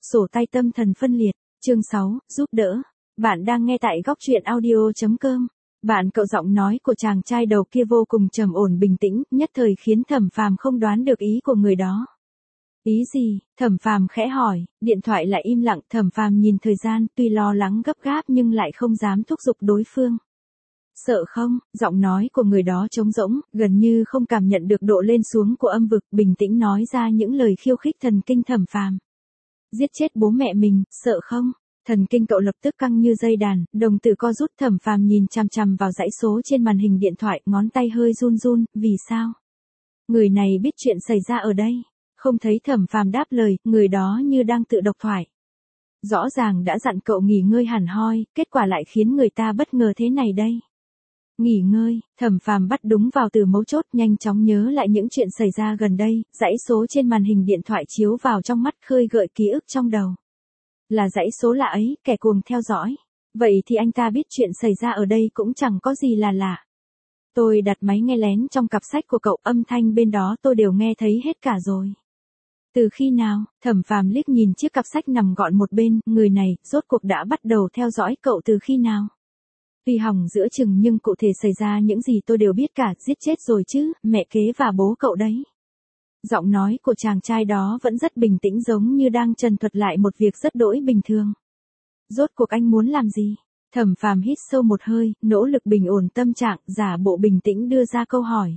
Sổ tay tâm thần phân liệt, chương 6, giúp đỡ. Bạn đang nghe tại góc truyện audio.com. Bạn cậu giọng nói của chàng trai đầu kia vô cùng trầm ổn bình tĩnh, nhất thời khiến Thẩm Phàm không đoán được ý của người đó. Ý gì? Thẩm Phàm khẽ hỏi, điện thoại lại im lặng, Thẩm Phàm nhìn thời gian, tuy lo lắng gấp gáp nhưng lại không dám thúc giục đối phương. Sợ không? Giọng nói của người đó trống rỗng, gần như không cảm nhận được độ lên xuống của âm vực, bình tĩnh nói ra những lời khiêu khích thần kinh Thẩm Phàm. Giết chết bố mẹ mình, sợ không? Thần kinh cậu lập tức căng như dây đàn, đồng tử co rút. Thẩm Phàm nhìn chằm chằm vào dãy số trên màn hình điện thoại, ngón tay hơi run run, vì sao? Người này biết chuyện xảy ra ở đây. Không thấy Thẩm Phàm đáp lời, người đó như đang tự độc thoại. Rõ ràng đã dặn cậu nghỉ ngơi hẳn hoi, kết quả lại khiến người ta bất ngờ thế này đây. Nghỉ ngơi, Thẩm Phàm bắt đúng vào từ mấu chốt, nhanh chóng nhớ lại những chuyện xảy ra gần đây, dãy số trên màn hình điện thoại chiếu vào trong mắt, khơi gợi ký ức trong đầu. Là dãy số lạ ấy, kẻ cuồng theo dõi. Vậy thì anh ta biết chuyện xảy ra ở đây cũng chẳng có gì là lạ. Tôi đặt máy nghe lén trong cặp sách của cậu, âm thanh bên đó tôi đều nghe thấy hết cả rồi. Từ khi nào? Thẩm Phàm liếc nhìn chiếc cặp sách nằm gọn một bên, người này, rốt cuộc đã bắt đầu theo dõi cậu từ khi nào? Tuy hỏng giữa chừng nhưng cụ thể xảy ra những gì tôi đều biết cả, giết chết rồi chứ, mẹ kế và bố cậu đấy. Giọng nói của chàng trai đó vẫn rất bình tĩnh, giống như đang trần thuật lại một việc rất đỗi bình thường. Rốt cuộc anh muốn làm gì? Thẩm Phàm hít sâu một hơi, nỗ lực bình ổn tâm trạng, giả bộ bình tĩnh đưa ra câu hỏi.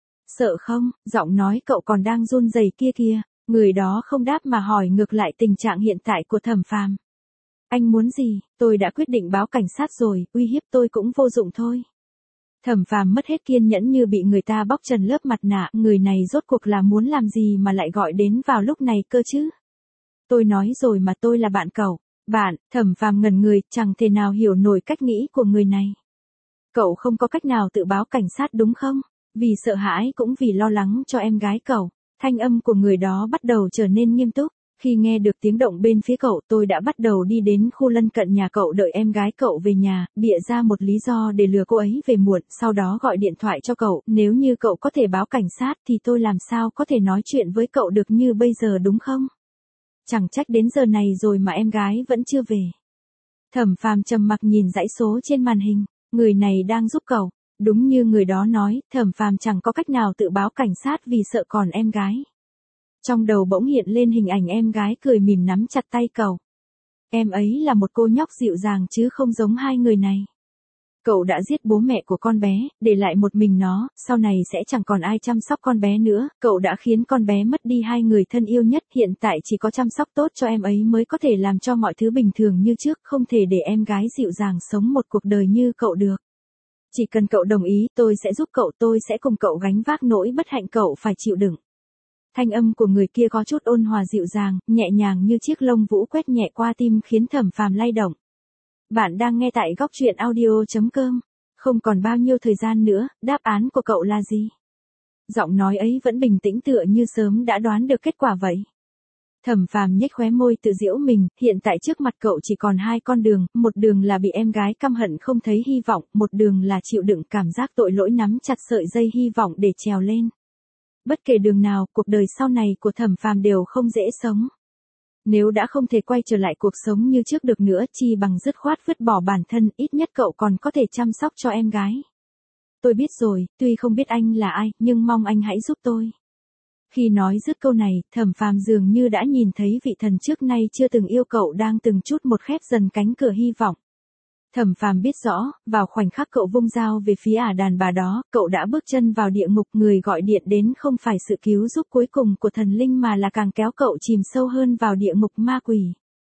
Sợ không? Giọng nói cậu còn đang run rẩy kia kìa. Người đó không đáp mà hỏi ngược lại tình trạng hiện tại của Thẩm Phàm. Anh muốn gì? Tôi đã quyết định báo cảnh sát rồi, uy hiếp tôi cũng vô dụng thôi. Thẩm Phàm mất hết kiên nhẫn như bị người ta bóc trần lớp mặt nạ, người này rốt cuộc là muốn làm gì mà lại gọi đến vào lúc này cơ chứ? Tôi nói rồi mà, tôi là bạn cậu. Bạn? Thẩm Phàm ngẩn người, chẳng thể nào hiểu nổi cách nghĩ của người này. Cậu không có cách nào tự báo cảnh sát đúng không? Vì sợ hãi cũng vì lo lắng cho em gái cậu. Thanh âm của người đó bắt đầu trở nên nghiêm túc. Khi nghe được tiếng động bên phía cậu, tôi đã bắt đầu đi đến khu lân cận nhà cậu đợi em gái cậu về nhà, bịa ra một lý do để lừa cô ấy về muộn, sau đó gọi điện thoại cho cậu. Nếu như cậu có thể báo cảnh sát thì tôi làm sao có thể nói chuyện với cậu được như bây giờ đúng không? Chẳng trách đến giờ này rồi mà em gái vẫn chưa về. Thẩm Phàm trầm mặc nhìn dãy số trên màn hình, người này đang giúp cậu. Đúng như người đó nói, Thẩm Phàm chẳng có cách nào tự báo cảnh sát vì sợ còn em gái. Trong đầu bỗng hiện lên hình ảnh em gái cười mỉm nắm chặt tay cậu. Em ấy là một cô nhóc dịu dàng chứ không giống hai người này. Cậu đã giết bố mẹ của con bé, để lại một mình nó, sau này sẽ chẳng còn ai chăm sóc con bé nữa. Cậu đã khiến con bé mất đi hai người thân yêu nhất, hiện tại chỉ có chăm sóc tốt cho em ấy mới có thể làm cho mọi thứ bình thường như trước, không thể để em gái dịu dàng sống một cuộc đời như cậu được. Chỉ cần cậu đồng ý, tôi sẽ giúp cậu, tôi sẽ cùng cậu gánh vác nỗi bất hạnh cậu phải chịu đựng. Thanh âm của người kia có chút ôn hòa dịu dàng, nhẹ nhàng như chiếc lông vũ quét nhẹ qua tim khiến Thẩm Phàm lay động. Bạn đang nghe tại góc truyện audio.com. Không còn bao nhiêu thời gian nữa, đáp án của cậu là gì? Giọng nói ấy vẫn bình tĩnh tựa như sớm đã đoán được kết quả vậy. Thẩm Phàm nhếch khóe môi tự giễu mình, hiện tại trước mặt cậu chỉ còn hai con đường, một đường là bị em gái căm hận không thấy hy vọng, một đường là chịu đựng cảm giác tội lỗi nắm chặt sợi dây hy vọng để trèo lên. Bất kể đường nào, cuộc đời sau này của Thẩm Phàm đều không dễ sống. Nếu đã không thể quay trở lại cuộc sống như trước được nữa, chi bằng dứt khoát vứt bỏ bản thân, ít nhất cậu còn có thể chăm sóc cho em gái. Tôi biết rồi, tuy không biết anh là ai, nhưng mong anh hãy giúp tôi. Khi nói dứt câu này, Thẩm Phàm dường như đã nhìn thấy vị thần trước nay chưa từng yêu cậu đang từng chút một khép dần cánh cửa hy vọng. Thẩm Phàm biết rõ, vào khoảnh khắc cậu vung dao về phía ả đàn bà đó, cậu đã bước chân vào địa ngục, người gọi điện đến không phải sự cứu giúp cuối cùng của thần linh mà là càng kéo cậu chìm sâu hơn vào địa ngục ma quỷ.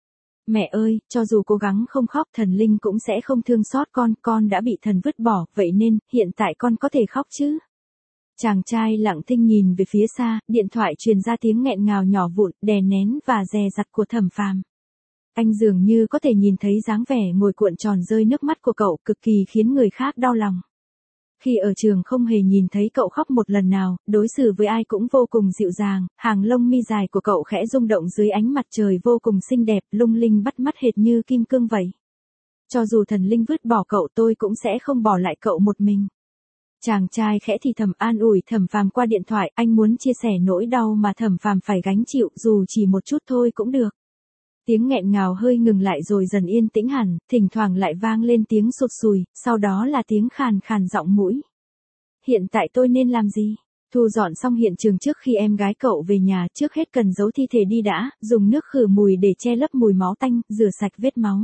Mẹ ơi, cho dù cố gắng không khóc thần linh cũng sẽ không thương xót con đã bị thần vứt bỏ, vậy nên, hiện tại con có thể khóc chứ? Chàng trai lặng thinh nhìn về phía xa, điện thoại truyền ra tiếng nghẹn ngào nhỏ vụn, đè nén và dè dặt của Thẩm Phàm. Anh dường như có thể nhìn thấy dáng vẻ ngồi cuộn tròn rơi nước mắt của cậu, cực kỳ khiến người khác đau lòng. Khi ở trường không hề nhìn thấy cậu khóc một lần nào, đối xử với ai cũng vô cùng dịu dàng, hàng lông mi dài của cậu khẽ rung động dưới ánh mặt trời vô cùng xinh đẹp, lung linh bắt mắt hệt như kim cương vậy. Cho dù thần linh vứt bỏ cậu tôi cũng sẽ không bỏ lại cậu một mình. Chàng trai khẽ thì thầm an ủi Thẩm Phàm qua điện thoại, anh muốn chia sẻ nỗi đau mà Thẩm Phàm phải gánh chịu, dù chỉ một chút thôi cũng được. Tiếng nghẹn ngào hơi ngừng lại rồi dần yên tĩnh hẳn, thỉnh thoảng lại vang lên tiếng sụt sùi, sau đó là tiếng khàn khàn giọng mũi. Hiện tại tôi nên làm gì? Thu dọn xong hiện trường trước khi em gái cậu về nhà, trước hết cần giấu thi thể đi đã, dùng nước khử mùi để che lấp mùi máu tanh, rửa sạch vết máu.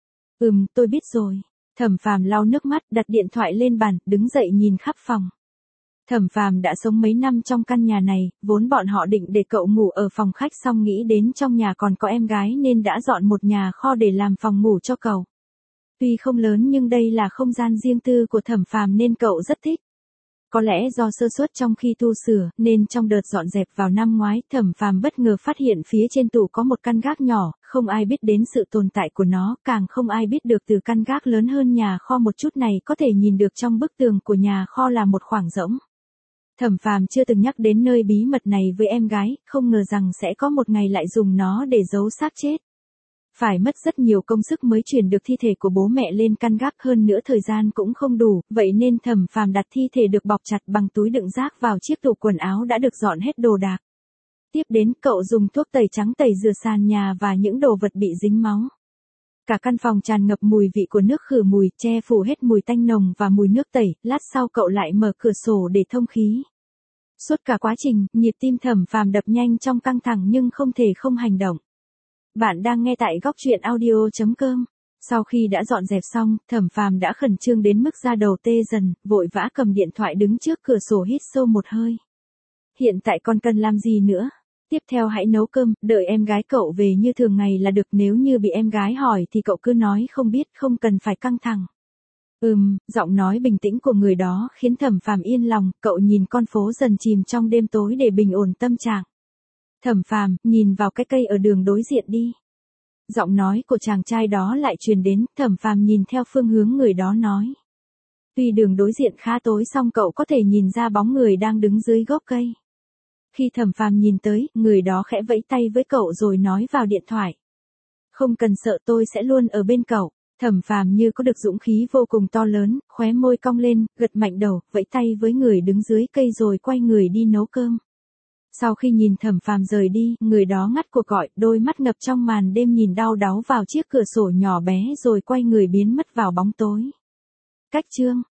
Tôi biết rồi. Thẩm Phàm lau nước mắt, đặt điện thoại lên bàn, đứng dậy nhìn khắp phòng. Thẩm Phàm đã sống mấy năm trong căn nhà này, vốn bọn họ định để cậu ngủ ở phòng khách, xong nghĩ đến trong nhà còn có em gái nên đã dọn một nhà kho để làm phòng ngủ cho cậu. Tuy không lớn nhưng đây là không gian riêng tư của Thẩm Phàm nên cậu rất thích. Có lẽ do sơ suất trong khi tu sửa, nên trong đợt dọn dẹp vào năm ngoái, Thẩm Phàm bất ngờ phát hiện phía trên tủ có một căn gác nhỏ, không ai biết đến sự tồn tại của nó, càng không ai biết được từ căn gác lớn hơn nhà kho một chút này có thể nhìn được trong bức tường của nhà kho là một khoảng rỗng. Thẩm Phàm chưa từng nhắc đến nơi bí mật này với em gái, không ngờ rằng sẽ có một ngày lại dùng nó để giấu xác chết. Phải mất rất nhiều công sức mới chuyển được thi thể của bố mẹ lên căn gác, hơn nữa thời gian cũng không đủ, vậy nên Thẩm Phàm đặt thi thể được bọc chặt bằng túi đựng rác vào chiếc tủ quần áo đã được dọn hết đồ đạc. Tiếp đến cậu dùng thuốc tẩy trắng tẩy rửa sàn nhà và những đồ vật bị dính máu. Cả căn phòng tràn ngập mùi vị của nước khử mùi, che phủ hết mùi tanh nồng và mùi nước tẩy, lát sau cậu lại mở cửa sổ để thông khí. Suốt cả quá trình, nhịp tim Thẩm Phàm đập nhanh trong căng thẳng nhưng không thể không hành động. Bạn đang nghe tại góc truyện audio.com. Sau khi đã dọn dẹp xong, Thẩm Phàm đã khẩn trương đến mức da đầu tê dần, vội vã cầm điện thoại đứng trước cửa sổ hít sâu một hơi. Hiện tại con cần làm gì nữa? Tiếp theo hãy nấu cơm, đợi em gái cậu về như thường ngày là được, nếu như bị em gái hỏi thì cậu cứ nói không biết, không cần phải căng thẳng. Giọng nói bình tĩnh của người đó khiến Thẩm Phàm yên lòng, cậu nhìn con phố dần chìm trong đêm tối để bình ổn tâm trạng. Thẩm Phàm, nhìn vào cái cây ở đường đối diện đi. Giọng nói của chàng trai đó lại truyền đến, Thẩm Phàm nhìn theo phương hướng người đó nói. Tuy đường đối diện khá tối song cậu có thể nhìn ra bóng người đang đứng dưới gốc cây. Khi Thẩm Phàm nhìn tới, người đó khẽ vẫy tay với cậu rồi nói vào điện thoại. Không cần sợ, tôi sẽ luôn ở bên cậu. Thẩm Phàm như có được dũng khí vô cùng to lớn, khóe môi cong lên, gật mạnh đầu, vẫy tay với người đứng dưới cây rồi quay người đi nấu cơm. Sau khi nhìn Thẩm Phàm rời đi, người đó ngắt cuộc gọi, đôi mắt ngập trong màn đêm nhìn đau đáu vào chiếc cửa sổ nhỏ bé rồi quay người biến mất vào bóng tối. Cách chương